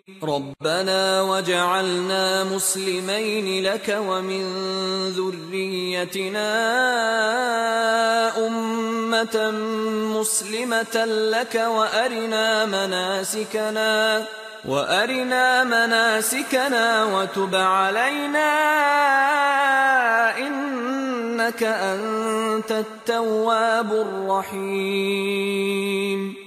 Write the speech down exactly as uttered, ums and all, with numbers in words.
رَبَّنَا وَاجْعَلْنَا مُسْلِمَيْنِ لَكَ وَمِن ذُرِّيَّتِنَا أُمَّةً مُّسْلِمَةً لَّكَ وَأَرِنَا مَنَاسِكَنَا وَأَرِنَا مَنَاسِكَنَا وَتُبْ عَلَيْنَا إِنَّكَ أَنتَ التَّوَّابُ الرَّحِيمُ